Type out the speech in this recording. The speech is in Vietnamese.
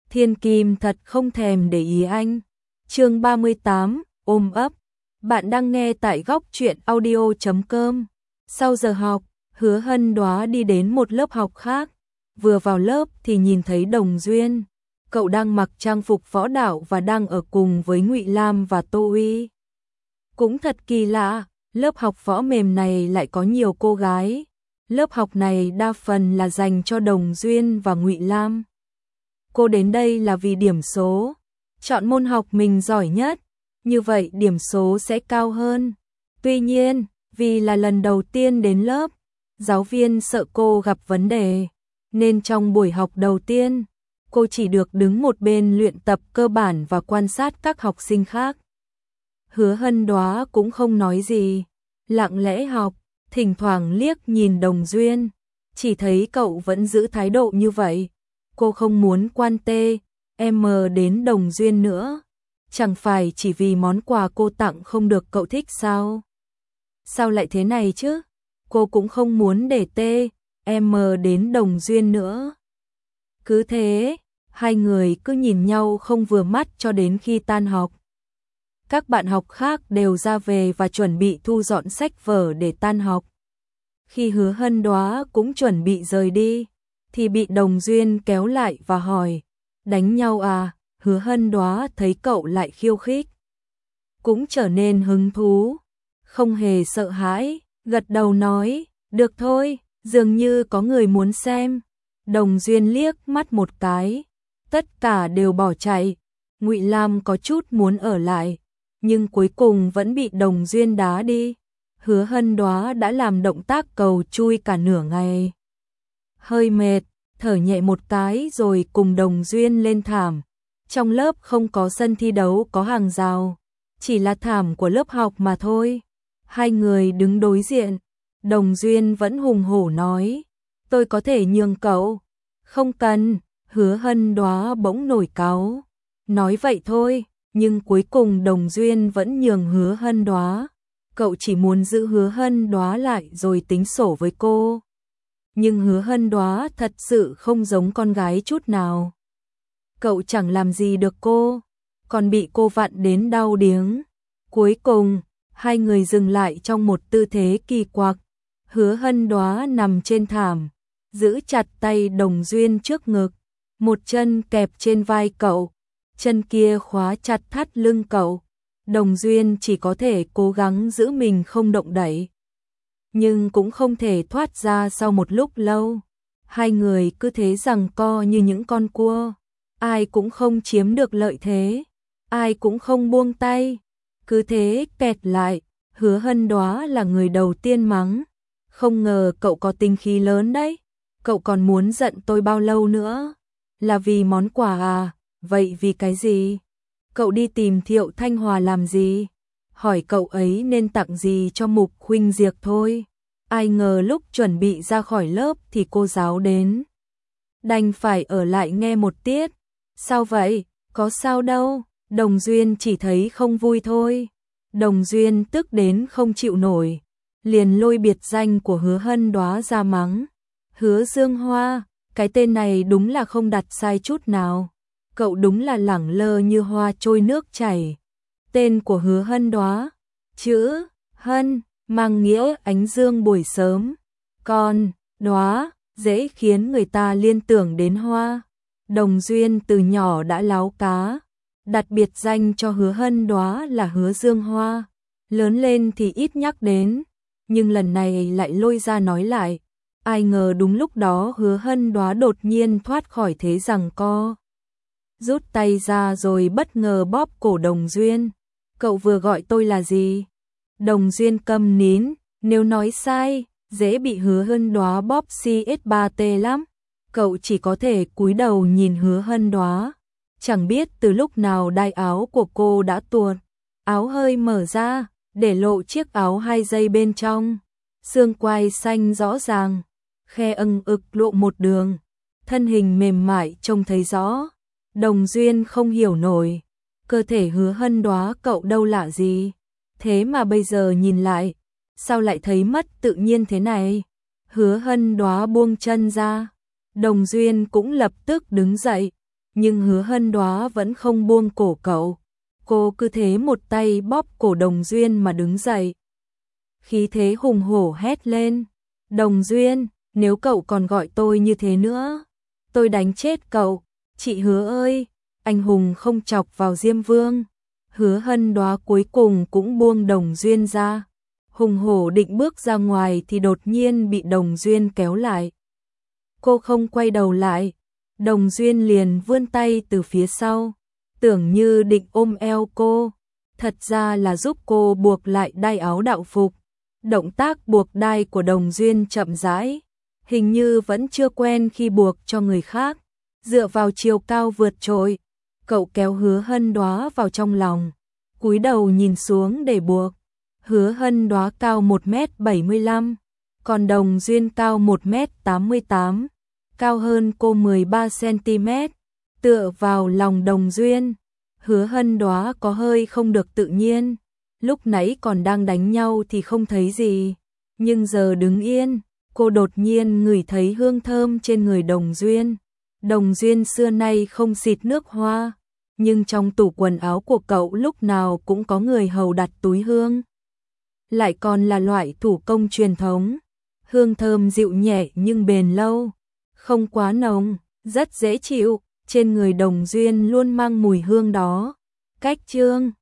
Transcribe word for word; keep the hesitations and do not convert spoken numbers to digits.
Thiên Kim thật không thèm để ý anh. Chương ba mươi tám, ôm ấp. Bạn đang nghe tại góc truyện audio chấm com. Sau giờ học, Hứa Hân Đóa đi đến một lớp học khác. Vừa vào lớp thì nhìn thấy Đồng Duyên. Cậu đang mặc trang phục võ đạo và đang ở cùng với Ngụy Lam và Tô Uy. Cũng thật kỳ lạ, lớp học võ mềm này lại có nhiều cô gái. Lớp học này đa phần là dành cho Đồng Duyên và Ngụy Lam. Cô đến đây là vì điểm số, chọn môn học mình giỏi nhất, như vậy điểm số sẽ cao hơn. Tuy nhiên, vì là lần đầu tiên đến lớp, giáo viên sợ cô gặp vấn đề, nên trong buổi học đầu tiên, cô chỉ được đứng một bên luyện tập cơ bản và quan sát các học sinh khác. Hứa Hân Đóa cũng không nói gì, lặng lẽ học, thỉnh thoảng liếc nhìn Đồng Duyên, chỉ thấy cậu vẫn giữ thái độ như vậy. Cô không muốn quan tê, em đến Đồng Duyên nữa. Chẳng phải chỉ vì món quà cô tặng không được cậu thích sao? Sao lại thế này chứ? Cô cũng không muốn để tê, em đến Đồng Duyên nữa. Cứ thế, hai người cứ nhìn nhau không vừa mắt cho đến khi tan học. Các bạn học khác đều ra về và chuẩn bị thu dọn sách vở để tan học. Khi Hứa Hân Đóa cũng chuẩn bị rời đi, thì bị Đồng Duyên kéo lại và hỏi, đánh nhau à? Hứa Hân Đóa thấy cậu lại khiêu khích, cũng trở nên hứng thú, không hề sợ hãi, gật đầu nói, được thôi, dường như có người muốn xem. Đồng Duyên liếc mắt một cái, tất cả đều bỏ chạy. Ngụy Lam có chút muốn ở lại, nhưng cuối cùng vẫn bị Đồng Duyên đá đi. Hứa Hân Đóa đã làm động tác cầu chui cả nửa ngày. Hơi mệt, thở nhẹ một cái rồi cùng Đồng Duyên lên thảm. Trong lớp không có sân thi đấu có hàng rào, chỉ là thảm của lớp học mà thôi. Hai người đứng đối diện, Đồng Duyên vẫn hùng hổ nói, tôi có thể nhường cậu. Không cần, Hứa Hân Đóa bỗng nổi cáu. Nói vậy thôi, nhưng cuối cùng Đồng Duyên vẫn nhường Hứa Hân Đóa. Cậu chỉ muốn giữ Hứa Hân Đóa lại rồi tính sổ với cô. Nhưng Hứa Hân Đóa thật sự không giống con gái chút nào. Cậu chẳng làm gì được cô, còn bị cô vặn đến đau điếng. Cuối cùng, hai người dừng lại trong một tư thế kỳ quặc. Hứa Hân Đóa nằm trên thảm, giữ chặt tay Đồng Duyên trước ngực, một chân kẹp trên vai cậu, chân kia khóa chặt thắt lưng cậu. Đồng Duyên chỉ có thể cố gắng giữ mình không động đậy, nhưng cũng không thể thoát ra. Sau một lúc lâu, hai người cứ thế giằng co như những con cua, ai cũng không chiếm được lợi thế, ai cũng không buông tay, cứ thế kẹt lại. Hứa Hân Đóa là người đầu tiên mắng, không ngờ cậu có tính khí lớn đấy, cậu còn muốn giận tôi bao lâu nữa? Là vì món quà à? Vậy vì cái gì? Cậu đi tìm Thiệu Thanh Hòa làm gì? Hỏi cậu ấy nên tặng gì cho Mục Khuynh Diệp thôi. Ai ngờ lúc chuẩn bị ra khỏi lớp thì cô giáo đến, đành phải ở lại nghe một tiết. Sao vậy? Có sao đâu. Đồng Duyên chỉ thấy không vui thôi. Đồng Duyên tức đến không chịu nổi, liền lôi biệt danh của Hứa Hân Đóa ra mắng. Hứa Dương Hoa, cái tên này đúng là không đặt sai chút nào. Cậu đúng là lẳng lơ như hoa trôi nước chảy. Tên của Hứa Hân Đóa, chữ Hân mang nghĩa ánh dương buổi sớm, còn Đóa dễ khiến người ta liên tưởng đến hoa. Đồng Duyên từ nhỏ đã láo cá, đặt biệt danh cho Hứa Hân Đóa là Hứa Dương Hoa. Lớn lên thì ít nhắc đến, nhưng lần này lại lôi ra nói lại. Ai ngờ đúng lúc đó Hứa Hân Đóa đột nhiên thoát khỏi thế giằng co, rút tay ra rồi bất ngờ bóp cổ Đồng Duyên. Cậu vừa gọi tôi là gì? Đồng Duyên câm nín, nếu nói sai, dễ bị Hứa Hân Đóa bóp xê ét ba tê lắm. Cậu chỉ có thể cúi đầu nhìn Hứa Hân Đóa. Chẳng biết từ lúc nào đai áo của cô đã tuột, áo hơi mở ra, để lộ chiếc áo hai dây bên trong. Xương quai xanh rõ ràng, khe ưng ực lộ một đường, thân hình mềm mại trông thấy rõ. Đồng Duyên không hiểu nổi, cơ thể Hứa Hân Đóa cậu đâu lạ gì, thế mà bây giờ nhìn lại, sao lại thấy mất tự nhiên thế này? Hứa Hân Đóa buông chân ra, Đồng Duyên cũng lập tức đứng dậy, nhưng Hứa Hân Đoá vẫn không buông cổ cậu. Cô cứ thế một tay bóp cổ Đồng Duyên mà đứng dậy. Khí thế hùng hổ hét lên, Đồng Duyên, nếu cậu còn gọi tôi như thế nữa, tôi đánh chết cậu. Chị Hứa ơi, anh hùng không chọc vào Diêm Vương. Hứa Hân Đoá cuối cùng cũng buông Đồng Duyên ra. Hùng hổ định bước ra ngoài thì đột nhiên bị Đồng Duyên kéo lại. Cô không quay đầu lại, Đồng Duyên liền vươn tay từ phía sau, tưởng như định ôm eo cô, thật ra là giúp cô buộc lại đai áo đạo phục. Động tác buộc đai của Đồng Duyên chậm rãi, hình như vẫn chưa quen khi buộc cho người khác, dựa vào chiều cao vượt trội, cậu kéo Hứa Hân Đoá vào trong lòng, cúi đầu nhìn xuống để buộc. Hứa Hân Đoá cao một mét bảy mươi lăm, còn Đồng Duyên cao một mét tám mươi tám, cao hơn cô mười ba xăng-ti-mét. Tựa vào lòng Đồng Duyên, Hứa Hân Đoá có hơi không được tự nhiên. Lúc nãy còn đang đánh nhau thì không thấy gì, nhưng giờ đứng yên, cô đột nhiên ngửi thấy hương thơm trên người Đồng Duyên. Đồng Duyên xưa nay không xịt nước hoa, nhưng trong tủ quần áo của cậu lúc nào cũng có người hầu đặt túi hương. Lại còn là loại thủ công truyền thống, hương thơm dịu nhẹ nhưng bền lâu, không quá nồng, rất dễ chịu. Trên người Đồng Duyên luôn mang mùi hương đó. Cách chương